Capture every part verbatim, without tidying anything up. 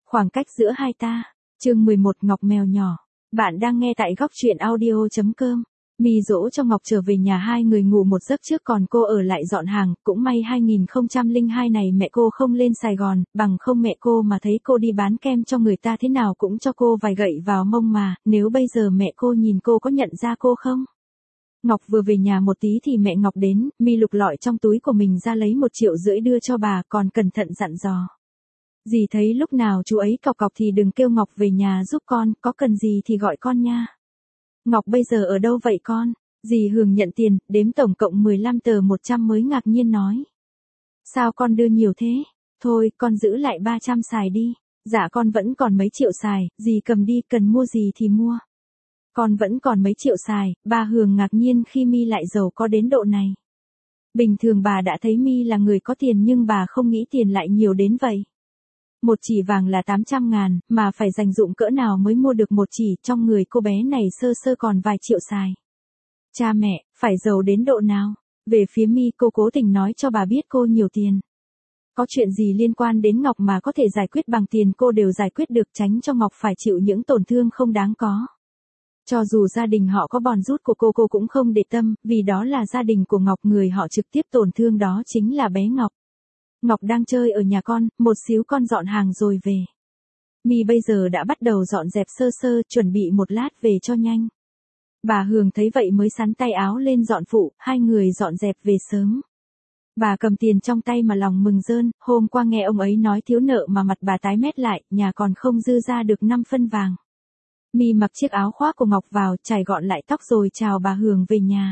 Khoảng cách giữa hai ta. Chương mười một Ngọc mèo nhỏ. Bạn đang nghe tại góc truyện audio.com. My dỗ cho Ngọc trở về nhà, hai người ngủ một giấc trước còn cô ở lại dọn hàng. Cũng may hai không không hai này mẹ cô không lên Sài Gòn, bằng không mẹ cô mà thấy cô đi bán kem cho người ta thế nào cũng cho cô vài gậy vào mông mà. Nếu bây giờ mẹ cô nhìn cô có nhận ra cô không? Ngọc vừa về nhà một tí thì mẹ Ngọc đến. My lục lọi trong túi của mình ra lấy một triệu rưỡi đưa cho bà, còn cẩn thận dặn dò. Dì thấy lúc nào chú ấy cọc cọc thì đừng kêu Ngọc về nhà giúp con, có cần gì thì gọi con nha. Ngọc bây giờ ở đâu vậy con? Dì Hường nhận tiền, đếm tổng cộng mười lăm tờ một trăm mới ngạc nhiên nói. Sao con đưa nhiều thế? Thôi, con giữ lại ba trăm xài đi. Dạ con vẫn còn mấy triệu xài, dì cầm đi, cần mua gì thì mua. Con vẫn còn mấy triệu xài, bà Hường ngạc nhiên khi My lại giàu có đến độ này. Bình thường bà đã thấy My là người có tiền nhưng bà không nghĩ tiền lại nhiều đến vậy. Một chỉ vàng là tám trăm ngàn, mà phải dành dụm cỡ nào mới mua được một chỉ, trong người cô bé này sơ sơ còn vài triệu xài. Cha mẹ, phải giàu đến độ nào? Về phía My, cô cố tình nói cho bà biết cô nhiều tiền. Có chuyện gì liên quan đến Ngọc mà có thể giải quyết bằng tiền cô đều giải quyết được, tránh cho Ngọc phải chịu những tổn thương không đáng có. Cho dù gia đình họ có bòn rút của cô cô cũng không để tâm, vì đó là gia đình của Ngọc, người họ trực tiếp tổn thương đó chính là bé Ngọc. Ngọc đang chơi ở nhà con, một xíu con dọn hàng rồi về. My bây giờ đã bắt đầu dọn dẹp sơ sơ, chuẩn bị một lát về cho nhanh. Bà Hường thấy vậy mới xắn tay áo lên dọn phụ, hai người dọn dẹp về sớm. Bà cầm tiền trong tay mà lòng mừng rơn, hôm qua nghe ông ấy nói thiếu nợ mà mặt bà tái mét lại, nhà còn không dư ra được năm phân vàng. My mặc chiếc áo khoác của Ngọc vào, chải gọn lại tóc rồi chào bà Hường về nhà.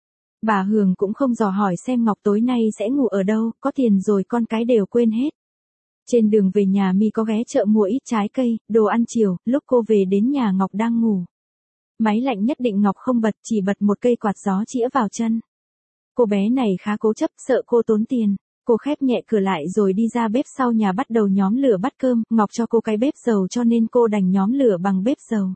Bà Hường cũng không dò hỏi xem Ngọc tối nay sẽ ngủ ở đâu, có tiền rồi con cái đều quên hết. Trên đường về nhà My có ghé chợ mua ít trái cây, đồ ăn chiều, lúc cô về đến nhà Ngọc đang ngủ. Máy lạnh nhất định Ngọc không bật, chỉ bật một cây quạt gió chĩa vào chân. Cô bé này khá cố chấp, sợ cô tốn tiền. Cô khép nhẹ cửa lại rồi đi ra bếp sau nhà bắt đầu nhóm lửa bắt cơm, Ngọc cho cô cái bếp dầu cho nên cô đành nhóm lửa bằng bếp dầu.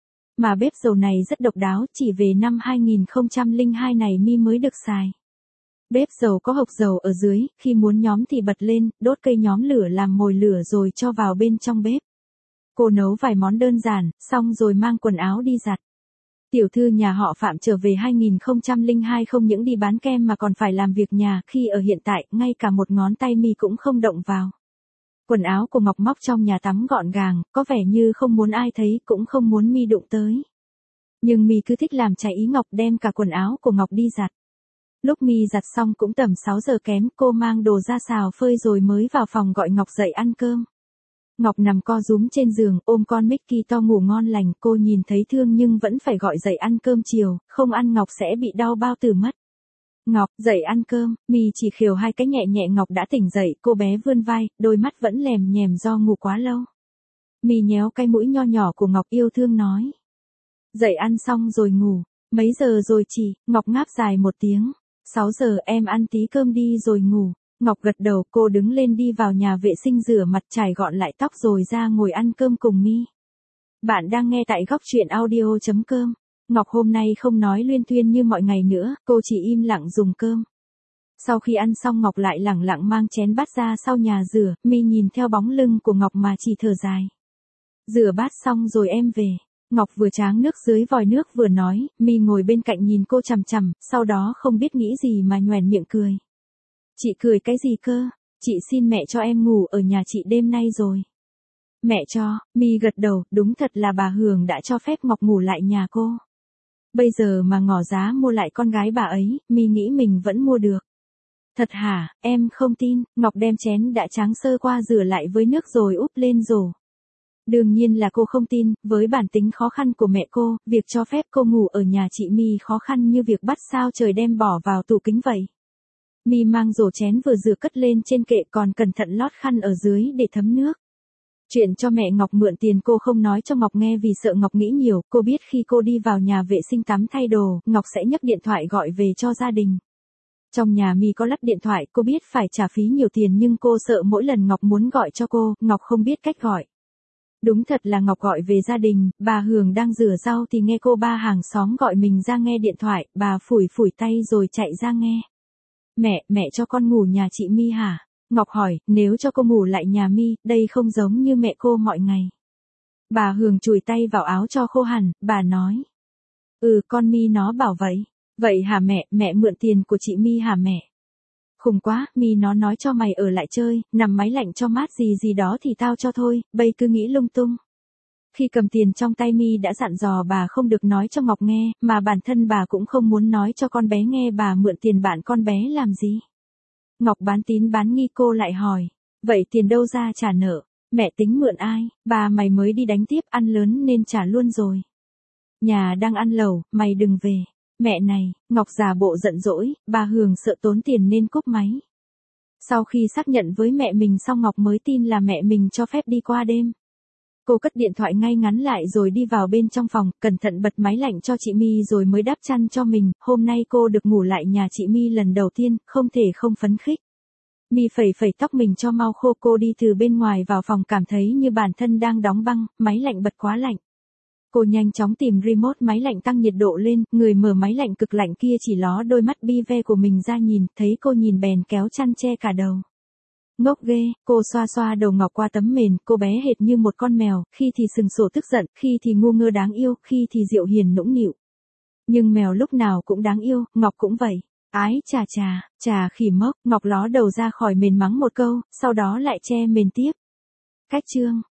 Mà bếp dầu này rất độc đáo, chỉ về năm hai không không hai này My mới được xài. Bếp dầu có hộc dầu ở dưới, khi muốn nhóm thì bật lên, đốt cây nhóm lửa làm mồi lửa rồi cho vào bên trong bếp. Cô nấu vài món đơn giản, xong rồi mang quần áo đi giặt. Tiểu thư nhà họ Phạm trở về hai không không hai không những đi bán kem mà còn phải làm việc nhà, khi ở hiện tại, ngay cả một ngón tay My cũng không động vào. Quần áo của Ngọc móc trong nhà tắm gọn gàng, có vẻ như không muốn ai thấy, cũng không muốn My đụng tới. Nhưng My cứ thích làm trái ý Ngọc, đem cả quần áo của Ngọc đi giặt. Lúc My giặt xong cũng tầm sáu giờ kém, cô mang đồ ra xào phơi rồi mới vào phòng gọi Ngọc dậy ăn cơm. Ngọc nằm co rúm trên giường, ôm con Mickey to ngủ ngon lành, cô nhìn thấy thương nhưng vẫn phải gọi dậy ăn cơm chiều, không ăn Ngọc sẽ bị đau bao tử mất. Ngọc, dậy ăn cơm. My chỉ khều hai cái nhẹ nhẹ Ngọc đã tỉnh dậy, cô bé vươn vai, đôi mắt vẫn lèm nhèm do ngủ quá lâu. My nhéo cái mũi nho nhỏ của Ngọc yêu thương nói. Dậy ăn xong rồi ngủ. Mấy giờ rồi chị? Ngọc ngáp dài một tiếng. Sáu giờ, em ăn tí cơm đi rồi ngủ. Ngọc gật đầu, cô đứng lên đi vào nhà vệ sinh rửa mặt, chải gọn lại tóc rồi ra ngồi ăn cơm cùng My. Bạn đang nghe tại góc truyện audio.com. Ngọc hôm nay không nói luyên thuyên như mọi ngày nữa, cô chỉ im lặng dùng cơm. Sau khi ăn xong Ngọc lại lẳng lặng mang chén bát ra sau nhà rửa, My nhìn theo bóng lưng của Ngọc mà chỉ thở dài. Rửa bát xong rồi em về. Ngọc vừa tráng nước dưới vòi nước vừa nói, My ngồi bên cạnh nhìn cô chằm chằm, sau đó không biết nghĩ gì mà nhoẻn miệng cười. Chị cười cái gì cơ? Chị xin mẹ cho em ngủ ở nhà chị đêm nay rồi. Mẹ cho. My gật đầu, đúng thật là bà Hường đã cho phép Ngọc ngủ lại nhà cô. Bây giờ mà ngỏ giá mua lại con gái bà ấy, My nghĩ mình vẫn mua được. Thật hả? Em không tin. Ngọc đem chén đã tráng sơ qua rửa lại với nước rồi úp lên rổ. Đương nhiên là cô không tin, với bản tính khó khăn của mẹ cô, việc cho phép cô ngủ ở nhà chị My khó khăn như việc bắt sao trời đem bỏ vào tủ kính vậy. My mang rổ chén vừa rửa cất lên trên kệ, còn cẩn thận lót khăn ở dưới để thấm nước. Chuyện cho mẹ Ngọc mượn tiền cô không nói cho Ngọc nghe vì sợ Ngọc nghĩ nhiều, cô biết khi cô đi vào nhà vệ sinh tắm thay đồ, Ngọc sẽ nhấc điện thoại gọi về cho gia đình. Trong nhà My có lắp điện thoại, cô biết phải trả phí nhiều tiền nhưng cô sợ mỗi lần Ngọc muốn gọi cho cô, Ngọc không biết cách gọi. Đúng thật là Ngọc gọi về gia đình, bà Hường đang rửa rau thì nghe cô ba hàng xóm gọi mình ra nghe điện thoại, bà phủi phủi tay rồi chạy ra nghe. Mẹ, mẹ cho con ngủ nhà chị My hả? Ngọc hỏi, nếu cho cô ngủ lại nhà Mi, đây không giống như mẹ cô mọi ngày. Bà Hường chùi tay vào áo cho khô hẳn, bà nói. Ừ, con Mi nó bảo vậy. Vậy hả mẹ, mẹ mượn tiền của chị Mi hả mẹ? Khùng quá, Mi nó nói cho mày ở lại chơi, nằm máy lạnh cho mát gì gì đó thì tao cho thôi, bây cứ nghĩ lung tung. Khi cầm tiền trong tay Mi đã dặn dò bà không được nói cho Ngọc nghe, mà bản thân bà cũng không muốn nói cho con bé nghe bà mượn tiền bạn con bé làm gì. Ngọc bán tín bán nghi, cô lại hỏi, vậy tiền đâu ra trả nợ, mẹ tính mượn ai, bà mày mới đi đánh tiếp, ăn lớn nên trả luôn rồi. Nhà đang ăn lẩu, mày đừng về. Mẹ này, Ngọc giả bộ giận dỗi, bà Hường sợ tốn tiền nên cúp máy. Sau khi xác nhận với mẹ mình xong Ngọc mới tin là mẹ mình cho phép đi qua đêm. Cô cất điện thoại ngay ngắn lại rồi đi vào bên trong phòng, cẩn thận bật máy lạnh cho chị My rồi mới đắp chăn cho mình. Hôm nay cô được ngủ lại nhà chị My lần đầu tiên, không thể không phấn khích. My phẩy phẩy tóc mình cho mau khô, cô đi từ bên ngoài vào phòng cảm thấy như bản thân đang đóng băng, máy lạnh bật quá lạnh. Cô nhanh chóng tìm remote máy lạnh tăng nhiệt độ lên, người mở máy lạnh cực lạnh kia chỉ ló đôi mắt bi ve của mình ra nhìn, thấy cô nhìn bèn kéo chăn che cả đầu. Ngốc ghê, cô xoa xoa đầu Ngọc qua tấm mền, cô bé hệt như một con mèo, khi thì sừng sổ tức giận, khi thì ngu ngơ đáng yêu, khi thì dịu hiền nũng nịu. Nhưng mèo lúc nào cũng đáng yêu, Ngọc cũng vậy. Ái chà chà, chà khỉ mốc, Ngọc ló đầu ra khỏi mền mắng một câu, sau đó lại che mền tiếp. Cách chương